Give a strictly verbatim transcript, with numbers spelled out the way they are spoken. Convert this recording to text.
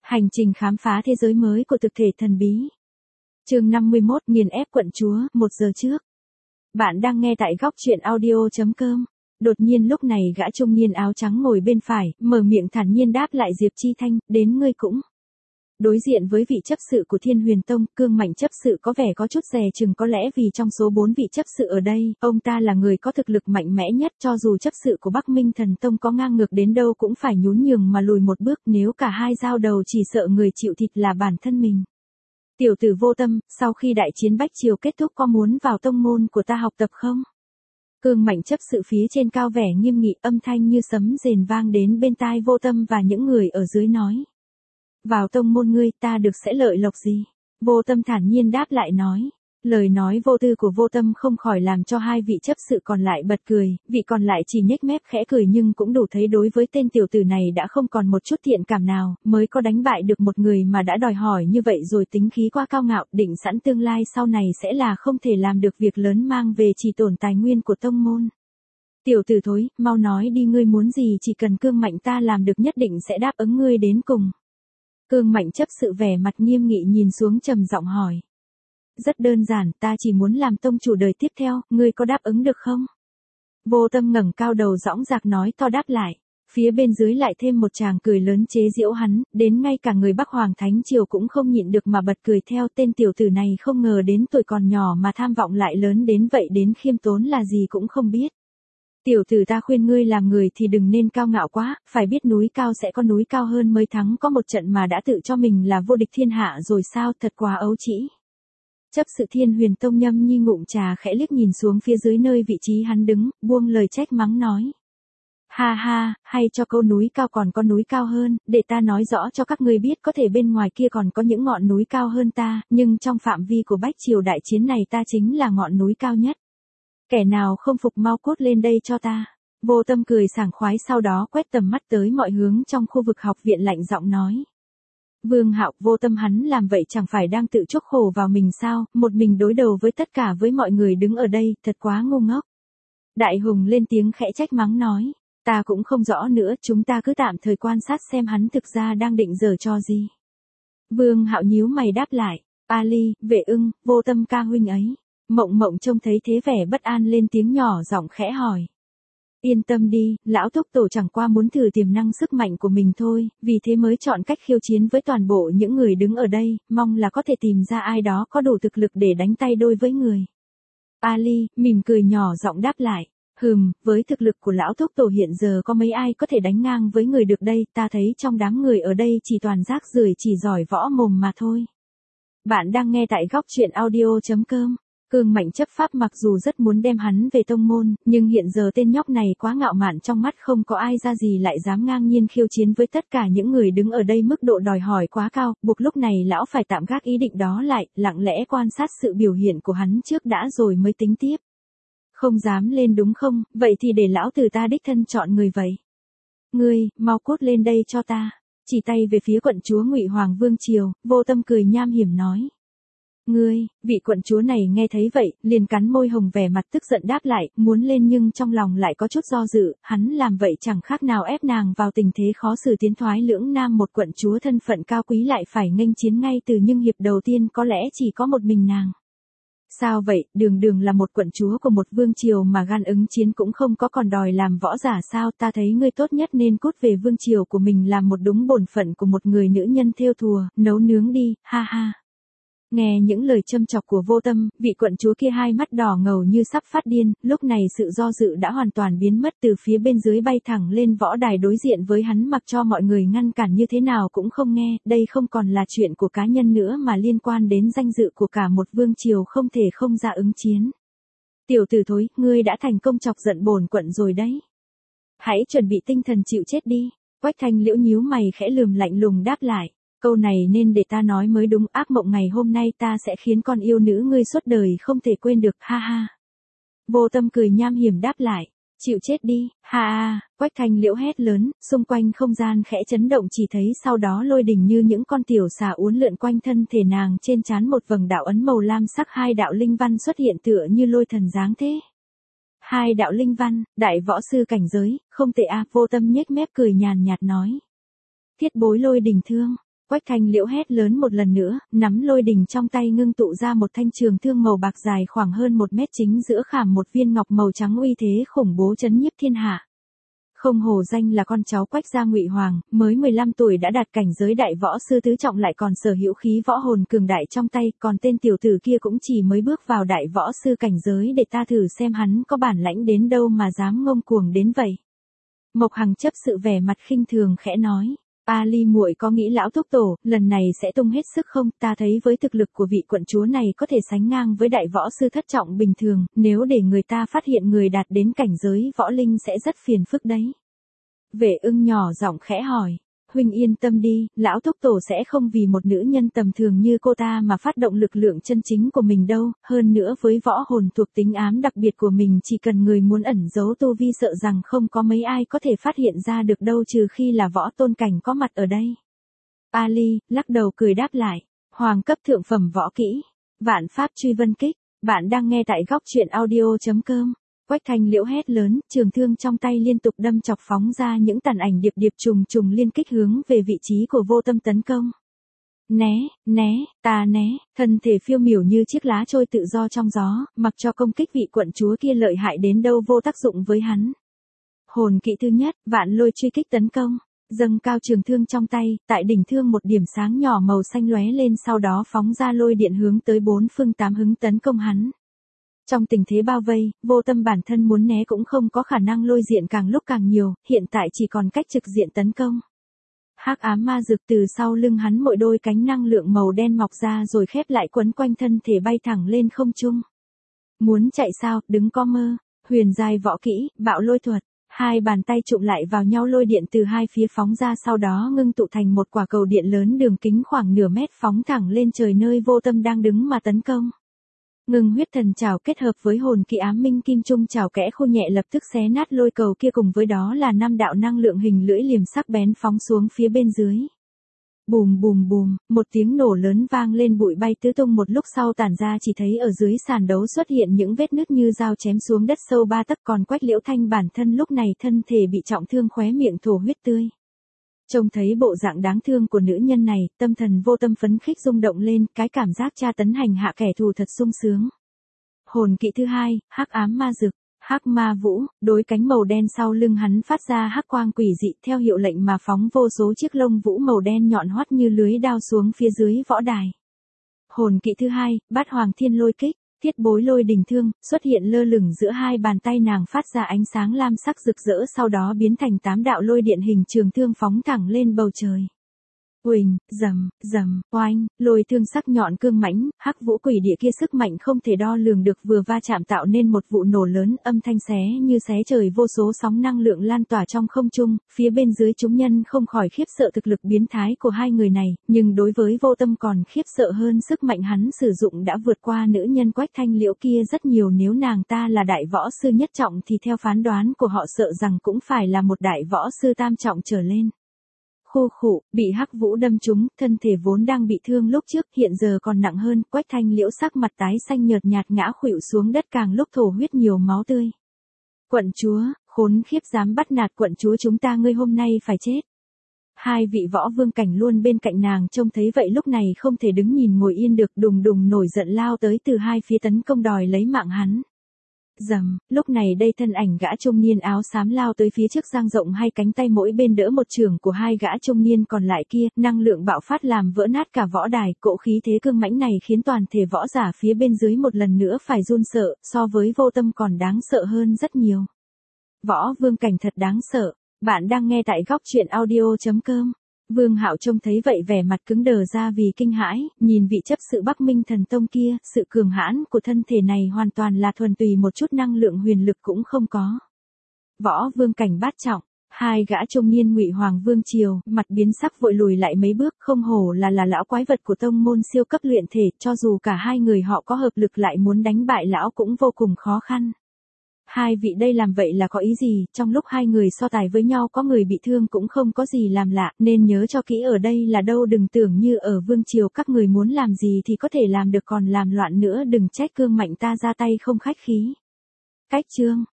Hành trình khám phá thế giới mới của thực thể thần bí. Chương năm mươi mốt, nghiền ép quận chúa, một giờ trước. Bạn đang nghe tại góc truyện audio chấm com. Đột nhiên lúc này gã trung niên áo trắng ngồi bên phải, mở miệng thản nhiên đáp lại Diệp Chi Thanh, đến ngươi cũng. Đối diện với vị chấp sự của Thiên Huyền Tông, Cương Mạnh chấp sự có vẻ có chút dè chừng, có lẽ vì trong số bốn vị chấp sự ở đây, ông ta là người có thực lực mạnh mẽ nhất, cho dù chấp sự của Bắc Minh Thần Tông có ngang ngược đến đâu cũng phải nhún nhường mà lùi một bước, nếu cả hai giao đầu chỉ sợ người chịu thịt là bản thân mình. Tiểu tử Vô Tâm, sau khi đại chiến Bách Triều kết thúc có muốn vào tông môn của ta học tập không? Cương Mạnh chấp sự phía trên cao vẻ nghiêm nghị, âm thanh như sấm rền vang đến bên tai Vô Tâm và những người ở dưới nói. Vào tông môn ngươi ta được sẽ lợi lộc gì? Vô Tâm thản nhiên đáp lại nói. Lời nói vô tư của Vô Tâm không khỏi làm cho hai vị chấp sự còn lại bật cười, vị còn lại chỉ nhếch mép khẽ cười nhưng cũng đủ thấy đối với tên tiểu tử này đã không còn một chút thiện cảm nào, mới có đánh bại được một người mà đã đòi hỏi như vậy rồi tính khí quá cao ngạo, định sẵn tương lai sau này sẽ là không thể làm được việc lớn mang về chỉ tổn tài nguyên của tông môn. Tiểu tử thối, mau nói đi, ngươi muốn gì, chỉ cần Cương Mạnh ta làm được nhất định sẽ đáp ứng ngươi đến cùng. Cương Mạnh chấp sự vẻ mặt nghiêm nghị nhìn xuống trầm giọng hỏi. Rất đơn giản, ta chỉ muốn làm tông chủ đời tiếp theo, ngươi có đáp ứng được không? Vô Tâm ngẩng cao đầu dõng dạc nói to đáp lại. Phía bên dưới lại thêm một tràng cười lớn chế giễu hắn, đến ngay cả người Bắc Hoàng Thánh Triều cũng không nhịn được mà bật cười theo. Tên tiểu tử này không ngờ đến tuổi còn nhỏ mà tham vọng lại lớn đến vậy, đến khiêm tốn là gì cũng không biết. Tiểu tử, ta khuyên ngươi làm người thì đừng nên cao ngạo quá, phải biết núi cao sẽ có núi cao hơn mới thắng, có một trận mà đã tự cho mình là vô địch thiên hạ rồi sao, thật quá ấu trĩ. Chấp sự Thiên Huyền Tông nhâm nhi ngụm trà khẽ liếc nhìn xuống phía dưới nơi vị trí hắn đứng, buông lời trách mắng nói. Ha ha, hay cho câu núi cao còn có núi cao hơn, để ta nói rõ cho các ngươi biết, có thể bên ngoài kia còn có những ngọn núi cao hơn ta, nhưng trong phạm vi của Bách Triều đại chiến này ta chính là ngọn núi cao nhất. Kẻ nào không phục mau cút lên đây cho ta. Vô Tâm cười sảng khoái, sau đó quét tầm mắt tới mọi hướng trong khu vực học viện, lạnh giọng nói. Vương Hạo, Vô Tâm hắn làm vậy chẳng phải đang tự chuốc khổ vào mình sao, một mình đối đầu với tất cả với mọi người đứng ở đây, thật quá ngu ngốc. Đại Hùng lên tiếng khẽ trách mắng nói, ta cũng không rõ nữa, chúng ta cứ tạm thời quan sát xem hắn thực ra đang định giở trò gì. Vương Hạo nhíu mày đáp lại, Ali, Vệ Ưng, Vô Tâm ca huynh ấy. Mộng Mộng trông thấy thế vẻ bất an lên tiếng nhỏ giọng khẽ hỏi. Yên tâm đi, lão thúc tổ chẳng qua muốn thử tiềm năng sức mạnh của mình thôi, vì thế mới chọn cách khiêu chiến với toàn bộ những người đứng ở đây, mong là có thể tìm ra ai đó có đủ thực lực để đánh tay đôi với người. Ali, mỉm cười nhỏ giọng đáp lại. Hừm, với thực lực của lão thúc tổ hiện giờ có mấy ai có thể đánh ngang với người được đây, ta thấy trong đám người ở đây chỉ toàn rác rưởi, chỉ giỏi võ mồm mà thôi. Bạn đang nghe tại góc truyện audio chấm com. Cương Mạnh chấp pháp mặc dù rất muốn đem hắn về tông môn, nhưng hiện giờ tên nhóc này quá ngạo mạn, trong mắt không có ai ra gì lại dám ngang nhiên khiêu chiến với tất cả những người đứng ở đây, mức độ đòi hỏi quá cao, buộc lúc này lão phải tạm gác ý định đó lại, lặng lẽ quan sát sự biểu hiện của hắn trước đã rồi mới tính tiếp. Không dám lên đúng không, vậy thì để lão tử ta đích thân chọn người vậy. Ngươi, mau cút lên đây cho ta. Chỉ tay về phía quận chúa Ngụy Hoàng Vương Triều, Vô Tâm cười nham hiểm nói. Ngươi, vị quận chúa này nghe thấy vậy, liền cắn môi hồng vẻ mặt tức giận đáp lại, muốn lên nhưng trong lòng lại có chút do dự, hắn làm vậy chẳng khác nào ép nàng vào tình thế khó xử, tiến thoái lưỡng nan, một quận chúa thân phận cao quý lại phải nghênh chiến ngay từ những hiệp đầu tiên, có lẽ chỉ có một mình nàng. Sao vậy, đường đường là một quận chúa của một vương triều mà gan ứng chiến cũng không có, còn đòi làm võ giả sao, ta thấy ngươi tốt nhất nên cút về vương triều của mình làm một đúng bổn phận của một người nữ nhân, thêu thùa, nấu nướng đi, ha ha. Nghe những lời châm chọc của Vô Tâm, vị quận chúa kia hai mắt đỏ ngầu như sắp phát điên, lúc này sự do dự đã hoàn toàn biến mất, từ phía bên dưới bay thẳng lên võ đài đối diện với hắn, mặc cho mọi người ngăn cản như thế nào cũng không nghe, đây không còn là chuyện của cá nhân nữa mà liên quan đến danh dự của cả một vương triều, không thể không ra ứng chiến. Tiểu tử thối, ngươi đã thành công chọc giận bổn quận rồi đấy. Hãy chuẩn bị tinh thần chịu chết đi. Quách Thanh Liễu nhíu mày khẽ lườm lạnh lùng đáp lại. Câu này nên để ta nói mới đúng, ác mộng ngày hôm nay ta sẽ khiến con yêu nữ ngươi suốt đời không thể quên được, ha ha. Vô Tâm cười nham hiểm đáp lại, chịu chết đi, ha ha. Quách Thanh Liễu hét lớn, xung quanh không gian khẽ chấn động, chỉ thấy sau đó lôi đình như những con tiểu xà uốn lượn quanh thân thể nàng, trên trán một vầng đạo ấn màu lam sắc, hai đạo linh văn xuất hiện tựa như lôi thần dáng thế. Hai đạo linh văn, đại võ sư cảnh giới, không tệ a. Vô Tâm nhếch mép cười nhàn nhạt nói. Thiết bối lôi đình thương. Quách Thanh Liễu hét lớn một lần nữa, nắm lôi đình trong tay ngưng tụ ra một thanh trường thương màu bạc dài khoảng hơn một mét, chính giữa khảm một viên ngọc màu trắng uy thế khủng bố chấn nhiếp thiên hạ. Không hổ danh là con cháu Quách gia Ngụy Hoàng, mới mười lăm tuổi đã đạt cảnh giới đại võ sư tứ trọng, lại còn sở hữu khí võ hồn cường đại trong tay, còn tên tiểu tử kia cũng chỉ mới bước vào đại võ sư cảnh giới, để ta thử xem hắn có bản lãnh đến đâu mà dám ngông cuồng đến vậy. Mộc Hằng chấp sự vẻ mặt khinh thường khẽ nói. A Ly muội có nghĩ lão thúc tổ lần này sẽ tung hết sức không? Ta thấy với thực lực của vị quận chúa này có thể sánh ngang với đại võ sư thất trọng bình thường, nếu để người ta phát hiện người đạt đến cảnh giới võ linh sẽ rất phiền phức đấy. Vệ Ưng nhỏ giọng khẽ hỏi. Huynh yên tâm đi, lão thúc tổ sẽ không vì một nữ nhân tầm thường như cô ta mà phát động lực lượng chân chính của mình đâu, hơn nữa với võ hồn thuộc tính ám đặc biệt của mình, chỉ cần người muốn ẩn giấu tu vi sợ rằng không có mấy ai có thể phát hiện ra được đâu, trừ khi là võ tôn cảnh có mặt ở đây. A Ly lắc đầu cười đáp lại, hoàng cấp thượng phẩm võ kỹ, vạn pháp truy vân kích, bạn đang nghe tại góc truyện audio chấm com. Quách Thanh Liễu hét lớn, trường thương trong tay liên tục đâm chọc phóng ra những tàn ảnh điệp điệp trùng trùng liên kích hướng về vị trí của Vô Tâm tấn công. Né, né, ta né, thân thể phiêu miểu như chiếc lá trôi tự do trong gió, mặc cho công kích vị quận chúa kia lợi hại đến đâu vô tác dụng với hắn. Hồn kỹ thứ nhất, vạn lôi truy kích tấn công, dâng cao trường thương trong tay, tại đỉnh thương một điểm sáng nhỏ màu xanh lóe lên, sau đó phóng ra lôi điện hướng tới bốn phương tám hướng tấn công hắn. Trong tình thế bao vây, Vô Tâm bản thân muốn né cũng không có khả năng, lôi diện càng lúc càng nhiều, hiện tại chỉ còn cách trực diện tấn công. Hắc ám ma dược từ sau lưng hắn mỗi đôi cánh năng lượng màu đen mọc ra rồi khép lại quấn quanh thân thể, bay thẳng lên không trung. Muốn chạy sao, đứng có mơ. Huyền giai võ kỹ, bạo lôi thuật. Hai bàn tay chụm lại vào nhau, lôi điện từ hai phía phóng ra, sau đó ngưng tụ thành một quả cầu điện lớn đường kính khoảng nửa mét, phóng thẳng lên trời nơi Vô Tâm đang đứng mà tấn công. Ngưng huyết thần trảo kết hợp với hồn kỹ ám minh kim trung trảo kẽ khô nhẹ lập tức xé nát lôi cầu kia, cùng với đó là năm đạo năng lượng hình lưỡi liềm sắc bén phóng xuống phía bên dưới. Bùm bùm bùm, một tiếng nổ lớn vang lên, bụi bay tứ tung, một lúc sau tản ra chỉ thấy ở dưới sàn đấu xuất hiện những vết nứt như dao chém xuống đất sâu ba tấc, còn Quách Liễu Thanh bản thân lúc này thân thể bị trọng thương, khóe miệng thổ huyết tươi. Trông thấy bộ dạng đáng thương của nữ nhân này, tâm thần Vô Tâm phấn khích rung động lên, cái cảm giác tra tấn hành hạ kẻ thù thật sung sướng. Hồn kỹ thứ hai, hắc ám ma dực, hắc ma vũ, đối cánh màu đen sau lưng hắn phát ra hắc quang quỷ dị, theo hiệu lệnh mà phóng vô số chiếc lông vũ màu đen nhọn hoắt như lưới đao xuống phía dưới võ đài. Hồn kỹ thứ hai, bát hoàng thiên lôi kích. Thiết bối lôi đình thương, xuất hiện lơ lửng giữa hai bàn tay nàng, phát ra ánh sáng lam sắc rực rỡ, sau đó biến thành tám đạo lôi điện hình trường thương phóng thẳng lên bầu trời. Uỳnh, rầm, rầm, oanh, lôi thương sắc nhọn cương mãnh, hắc vũ quỷ địa kia sức mạnh không thể đo lường được, vừa va chạm tạo nên một vụ nổ lớn, âm thanh xé như xé trời, vô số sóng năng lượng lan tỏa trong không trung, phía bên dưới chúng nhân không khỏi khiếp sợ thực lực biến thái của hai người này, nhưng đối với Vô Tâm còn khiếp sợ hơn sức mạnh hắn sử dụng đã vượt qua nữ nhân Quách Thanh Liễu kia rất nhiều, nếu nàng ta là đại võ sư nhất trọng thì theo phán đoán của họ sợ rằng cũng phải là một đại võ sư tam trọng trở lên. Khô khụ, bị hắc vũ đâm trúng, thân thể vốn đang bị thương lúc trước, hiện giờ còn nặng hơn, Quách Thanh Liễu sắc mặt tái xanh nhợt nhạt ngã khuỵu xuống đất, càng lúc thổ huyết nhiều máu tươi. Quận chúa, khốn khiếp, dám bắt nạt quận chúa chúng ta, ngươi hôm nay phải chết. Hai vị võ vương cảnh luôn bên cạnh nàng trông thấy vậy lúc này không thể đứng nhìn ngồi yên được, đùng đùng nổi giận lao tới từ hai phía tấn công đòi lấy mạng hắn. Dầm, lúc này đây thân ảnh gã trung niên áo xám lao tới phía trước, dang rộng hai cánh tay mỗi bên đỡ một chưởng của hai gã trung niên còn lại kia, năng lượng bạo phát làm vỡ nát cả võ đài, cỗ khí thế cương mãnh này khiến toàn thể võ giả phía bên dưới một lần nữa phải run sợ, so với Vô Tâm còn đáng sợ hơn rất nhiều. Võ vương cảnh thật đáng sợ, bạn đang nghe tại góc truyện audio chấm com. Vương Hạo trông thấy vậy vẻ mặt cứng đờ ra vì kinh hãi, nhìn vị chấp sự Bắc Minh Thần Tông kia, sự cường hãn của thân thể này hoàn toàn là thuần túy, một chút năng lượng huyền lực cũng không có. Võ vương cảnh bát trọng, hai gã trung niên Ngụy Hoàng vương triều, mặt biến sắc vội lùi lại mấy bước, không hổ là là lão quái vật của tông môn siêu cấp luyện thể, cho dù cả hai người họ có hợp lực lại muốn đánh bại lão cũng vô cùng khó khăn. Hai vị đây làm vậy là có ý gì? Trong lúc hai người so tài với nhau có người bị thương cũng không có gì làm lạ, nên nhớ cho kỹ ở đây là đâu, đừng tưởng như ở vương triều các người muốn làm gì thì có thể làm được, còn làm loạn nữa đừng trách cương mạnh ta ra tay không khách khí. Cách chương